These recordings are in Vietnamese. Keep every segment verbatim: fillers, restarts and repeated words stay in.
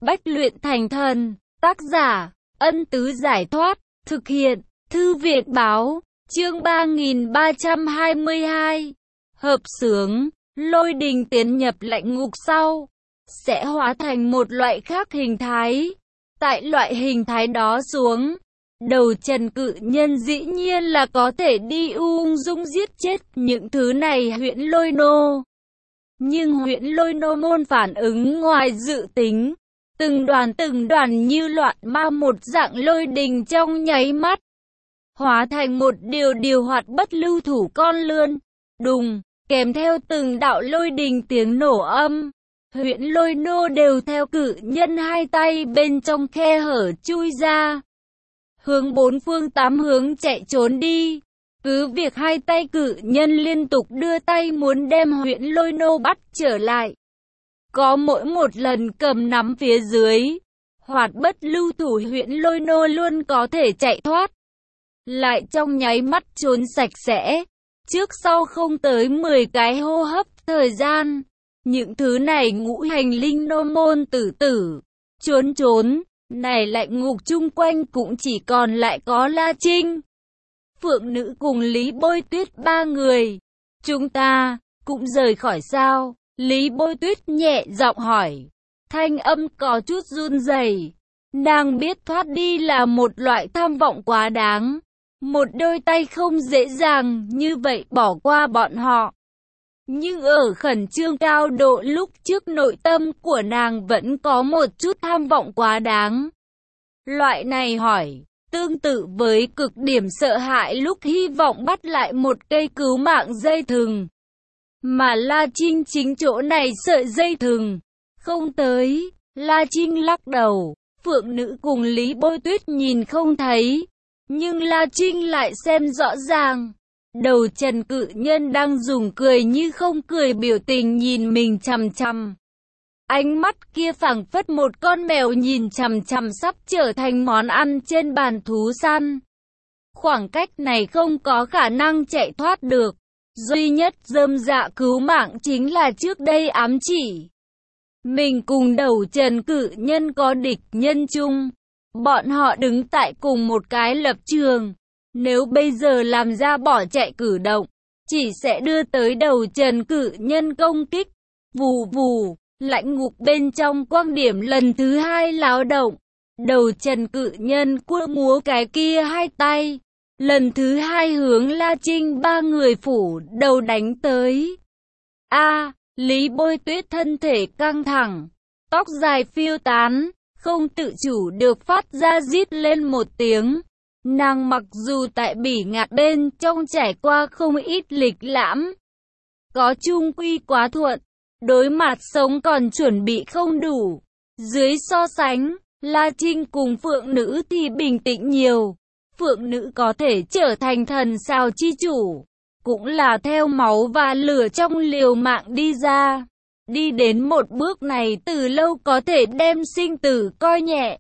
Bách luyện thành thần. Tác giả, Ân Tứ Giải Thoát. Thực hiện, Thư viện báo. Chương ba nghìn ba trăm hai mươi hai. Hợp xướng, lôi đình tiến nhập lạnh ngục sau, sẽ hóa thành một loại khác hình thái. Tại loại hình thái đó xuống, đầu Trần Cự Nhân dĩ nhiên là có thể đi ung dung giết chết những thứ này huyễn lôi nô. Nhưng huyễn lôi nô môn phản ứng ngoài dự tính, từng đoàn từng đoàn như loạn ma một dạng lôi đình trong nháy mắt, hóa thành một điều điều hoạt bất lưu thủ con lươn, đùng, kèm theo từng đạo lôi đình tiếng nổ âm. Huyễn lôi nô đều theo Cự Nhân hai tay bên trong khe hở chui ra, hướng bốn phương tám hướng chạy trốn đi. Cứ việc hai tay Cự Nhân liên tục đưa tay muốn đem huyễn lôi nô bắt trở lại, có mỗi một lần cầm nắm phía dưới, hoạt bất lưu thủ huyễn lôi nô luôn có thể chạy thoát, lại trong nháy mắt trốn sạch sẽ. Trước sau không tới mười cái hô hấp thời gian, những thứ này ngũ hành linh nô môn tử tử trốn trốn, này lạnh ngục chung quanh cũng chỉ còn lại có La Trinh, Phượng Nữ cùng Lý Bôi Tuyết ba người. Chúng ta cũng rời khỏi sao? Lý Bôi Tuyết nhẹ giọng hỏi, thanh âm có chút run rẩy. Nàng biết thoát đi là một loại tham vọng quá đáng, một đôi tay không dễ dàng như vậy bỏ qua bọn họ. Nhưng ở khẩn trương cao độ lúc trước, nội tâm của nàng vẫn có một chút tham vọng quá đáng. Loại này hỏi, tương tự với cực điểm sợ hãi lúc hy vọng bắt lại một cây cứu mạng dây thừng. Mà La Trinh chính chỗ này sợi dây thừng không tới. La Trinh lắc đầu, Phượng Nữ cùng Lý Bôi Tuyết nhìn không thấy, nhưng La Trinh lại xem rõ ràng. Đầu Trần Cự Nhân đang dùng cười như không cười biểu tình nhìn mình chằm chằm. Ánh mắt kia phảng phất một con mèo nhìn chằm chằm sắp trở thành món ăn trên bàn thú săn. Khoảng cách này không có khả năng chạy thoát được. Duy nhất rơm dạ cứu mạng chính là trước đây ám chỉ mình cùng đầu Trần Cự Nhân có địch nhân chung. Bọn họ đứng tại cùng một cái lập trường. Nếu bây giờ làm ra bỏ chạy cử động, chỉ sẽ đưa tới đầu Trần Cự Nhân công kích. Vù vù, lạnh ngục bên trong quang điểm lần thứ hai láo động. Đầu Trần Cự Nhân cua múa cái kia hai tay, lần thứ hai hướng La Trinh ba người phủ đầu đánh tới. A, Lý Bôi Tuyết thân thể căng thẳng, tóc dài phiêu tán, không tự chủ được phát ra rít lên một tiếng. Nàng mặc dù tại bỉ ngạn bên trong trải qua không ít lịch lãm, có chung quy quá thuận, đối mặt sống còn chuẩn bị không đủ. Dưới so sánh, La Trinh cùng Phượng Nữ thì bình tĩnh nhiều. Phượng Nữ có thể trở thành thần sao chi chủ, cũng là theo máu và lửa trong liều mạng đi ra. Đi đến một bước này từ lâu có thể đem sinh tử coi nhẹ.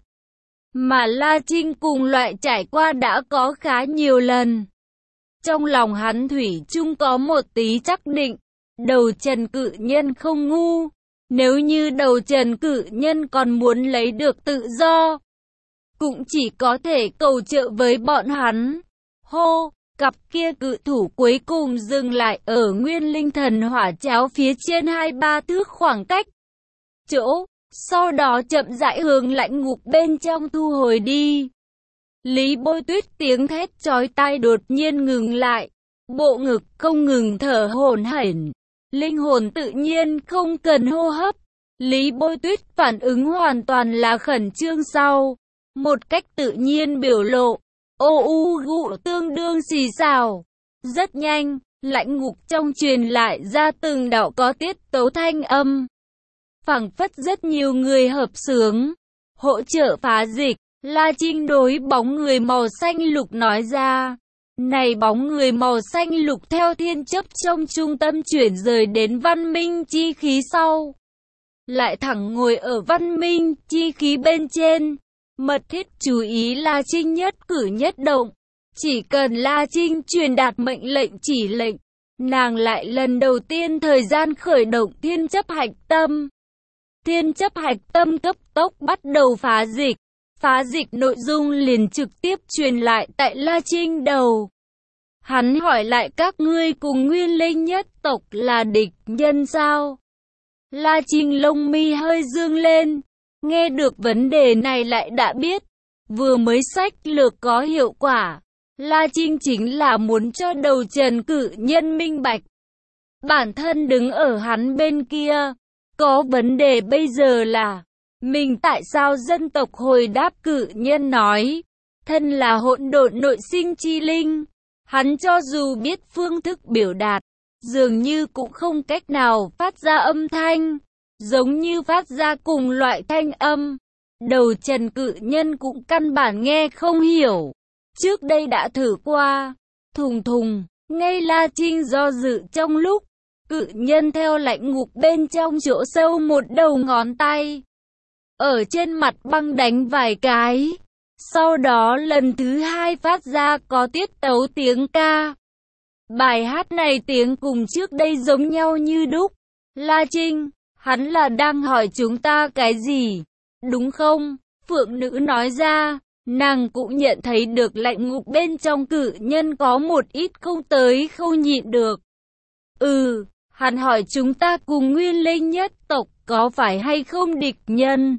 Mà La Trinh cùng loại trải qua đã có khá nhiều lần. Trong lòng hắn thủy chung có một tí chắc định, đầu Trần Cự Nhân không ngu. Nếu như đầu Trần Cự Nhân còn muốn lấy được tự do, cũng chỉ có thể cầu trợ với bọn hắn. Hô, cặp kia cự thủ cuối cùng dừng lại ở Nguyên Linh Thần Hỏa Cháo phía trên hai ba thước khoảng cách chỗ, sau đó chậm rãi hướng lạnh ngục bên trong thu hồi đi. Lý Bôi Tuyết tiếng thét chói tai đột nhiên ngừng lại, bộ ngực không ngừng thở hổn hển, linh hồn tự nhiên không cần hô hấp. Lý Bôi Tuyết phản ứng hoàn toàn là khẩn trương sau, một cách tự nhiên biểu lộ, ô u gụ tương đương xì xào. Rất nhanh, lạnh ngục trong truyền lại ra từng đạo có tiết tấu thanh âm, phảng phất rất nhiều người hợp xướng, hỗ trợ phá dịch. La Trinh đối bóng người màu xanh lục nói ra. Này bóng người màu xanh lục theo thiên chấp trong trung tâm chuyển rời đến văn minh chi khí sau, lại thẳng ngồi ở văn minh chi khí bên trên, mật thiết chú ý La Trinh nhất cử nhất động. Chỉ cần La Trinh truyền đạt mệnh lệnh chỉ lệnh, nàng lại lần đầu tiên thời gian khởi động thiên chấp hạch tâm. Thiên chấp hạch tâm cấp tốc bắt đầu phá dịch. Phá dịch nội dung liền trực tiếp truyền lại tại La Trinh đầu. Hắn hỏi lại các ngươi cùng Nguyên Linh nhất tộc là địch nhân sao? La Trinh lông mi hơi dương lên, nghe được vấn đề này lại đã biết, vừa mới sách lược có hiệu quả. La Trinh chính là muốn cho đầu Trần Cự Nhân minh bạch. Bản thân đứng ở hắn bên kia, có vấn đề bây giờ là, mình tại sao dân tộc hồi đáp Cự Nhân nói, thân là hỗn độn nội sinh chi linh. Hắn cho dù biết phương thức biểu đạt, dường như cũng không cách nào phát ra âm thanh, giống như phát ra cùng loại thanh âm. Đầu Trần Cự Nhân cũng căn bản nghe không hiểu. Trước đây đã thử qua, thùng thùng, ngay La Trinh do dự trong lúc, Cự Nhân theo lạnh ngục bên trong chỗ sâu một đầu ngón tay, ở trên mặt băng đánh vài cái. Sau đó lần thứ hai phát ra có tiết tấu tiếng ca. Bài hát này tiếng cùng trước đây giống nhau như đúc. La Trinh, hắn là đang hỏi chúng ta cái gì, đúng không? Phượng nữ nói ra, nàng cũng nhận thấy được lạnh ngục bên trong Cự Nhân có một ít không tới không nhịn được. Ừ, hắn hỏi chúng ta cùng Nguyên Linh nhất tộc có phải hay không địch nhân?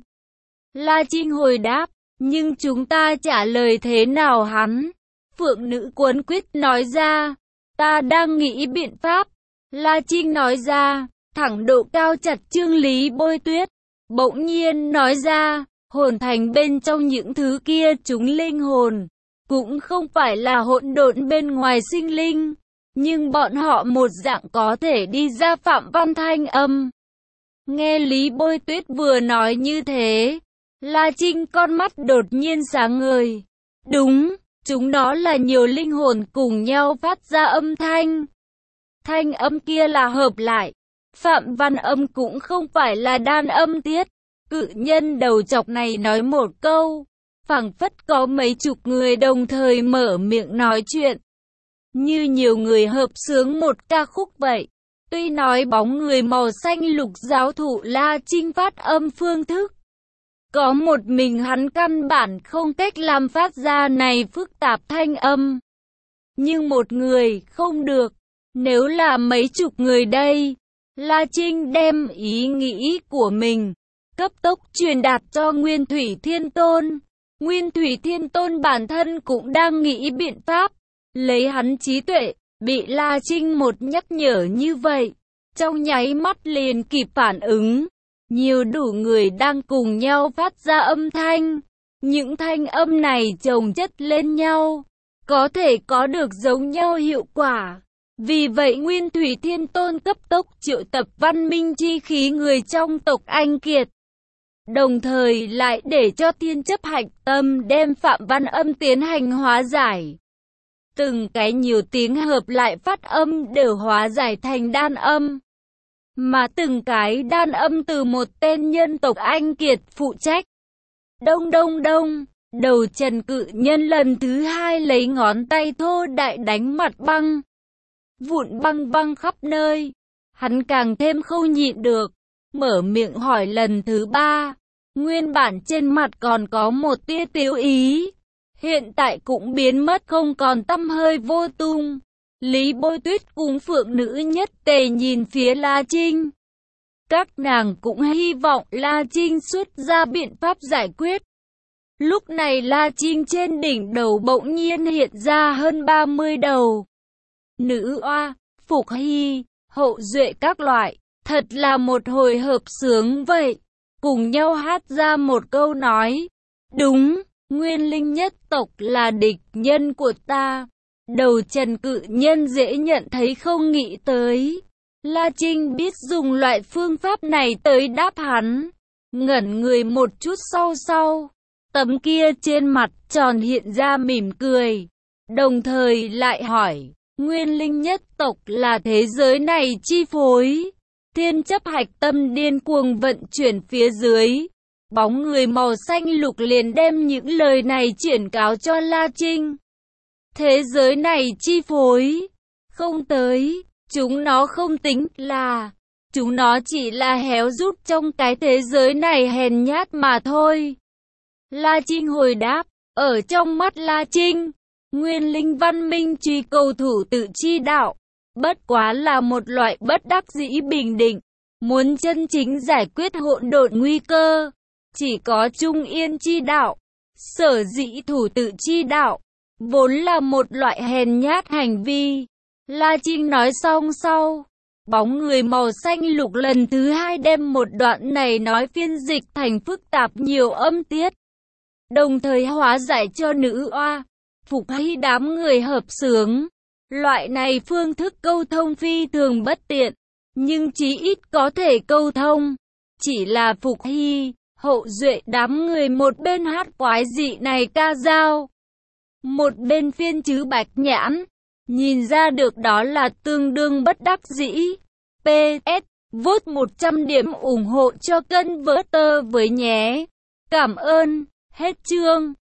La Trinh hồi đáp. Nhưng chúng ta trả lời thế nào hắn? Phượng nữ cuốn quýt nói ra, ta đang nghĩ biện pháp. La Trinh nói ra, thẳng độ cao chặt Trương Lý Bôi Tuyết. Bỗng nhiên nói ra, hồn thành bên trong những thứ kia chúng linh hồn, cũng không phải là hỗn độn bên ngoài sinh linh, nhưng bọn họ một dạng có thể đi ra phạm văn thanh âm. Nghe Lý Bôi Tuyết vừa nói như thế, La Trinh con mắt đột nhiên sáng ngời. Đúng, chúng nó là nhiều linh hồn cùng nhau phát ra âm thanh. Thanh âm kia là hợp lại. Phạm văn âm cũng không phải là đan âm tiết. Cự Nhân đầu chọc này nói một câu, phảng phất có mấy chục người đồng thời mở miệng nói chuyện, như nhiều người hợp xướng một ca khúc vậy. Tuy nói bóng người màu xanh lục giáo thụ La Trinh phát âm phương thức, có một mình hắn căn bản không cách làm phát ra này phức tạp thanh âm. Nhưng một người không được, nếu là mấy chục người đây. La Trinh đem ý nghĩ của mình cấp tốc truyền đạt cho Nguyên Thủy Thiên Tôn. Nguyên Thủy Thiên Tôn bản thân cũng đang nghĩ biện pháp, lấy hắn trí tuệ, bị La Trinh một nhắc nhở như vậy, trong nháy mắt liền kịp phản ứng. Nhiều đủ người đang cùng nhau phát ra âm thanh. Những thanh âm này chồng chất lên nhau, có thể có được giống nhau hiệu quả. Vì vậy Nguyên Thủy Thiên Tôn cấp tốc triệu tập văn minh chi khí người trong tộc Anh Kiệt. Đồng thời lại để cho thiên chấp hạch tâm đem phạm văn âm tiến hành hóa giải. Từng cái nhiều tiếng hợp lại phát âm đều hóa giải thành đan âm. Mà từng cái đan âm từ một tên nhân tộc Anh Kiệt phụ trách. Đông đông đông, đầu Trần Cự Nhân lần thứ hai lấy ngón tay thô đại đánh mặt băng. Vụn băng băng khắp nơi. Hắn càng thêm không nhịn được, mở miệng hỏi lần thứ ba. Nguyên bản trên mặt còn có một tia tiếu ý, hiện tại cũng biến mất không còn tăm hơi vô tung. Lý Bôi Tuyết cùng Phượng nữ nhất tề nhìn phía La Trinh. Các nàng cũng hy vọng La Trinh xuất ra biện pháp giải quyết. Lúc này La Trinh trên đỉnh đầu bỗng nhiên hiện ra hơn ba mươi đầu nữ oa, Phục Hy, Hậu Duệ các loại, thật là một hồi hợp sướng vậy. Cùng nhau hát ra một câu nói, đúng, Nguyên Linh nhất tộc là địch nhân của ta. Đầu Trần Cự Nhân dễ nhận thấy không nghĩ tới. La Trinh biết dùng loại phương pháp này tới đáp hắn. Ngẩn người một chút sau sau, tấm kia trên mặt tròn hiện ra mỉm cười. Đồng thời lại hỏi, Nguyên Linh nhất tộc là thế giới này chi phối. Thiên chấp hạch tâm điên cuồng vận chuyển phía dưới. Bóng người màu xanh lục liền đem những lời này chuyển cáo cho La Trinh. Thế giới này chi phối, không tới, chúng nó không tính là, chúng nó chỉ là héo rút trong cái thế giới này hèn nhát mà thôi. La Trinh hồi đáp, ở trong mắt La Trinh, nguyên linh văn minh truy cầu thủ tự chi đạo, bất quá là một loại bất đắc dĩ bình định. Muốn chân chính giải quyết hỗn độn nguy cơ, chỉ có trung yên chi đạo. Sở dĩ thủ tự chi đạo, vốn là một loại hèn nhát hành vi. La Trinh nói xong sau, bóng người màu xanh lục lần thứ hai đem một đoạn này nói phiên dịch thành phức tạp nhiều âm tiết, đồng thời hóa giải cho nữ oa, Phục Hy đám người hợp xướng. Loại này phương thức câu thông phi thường bất tiện, nhưng chí ít có thể câu thông. Chỉ là Phục Hy, Hậu Duệ đám người một bên hát quái dị này ca dao, một bên phiên chữ bạch nhãn, nhìn ra được đó là tương đương bất đắc dĩ. pê ét Vote một trăm điểm ủng hộ cho kênh Vỡ Tơ với nhé. Cảm ơn. Hết chương.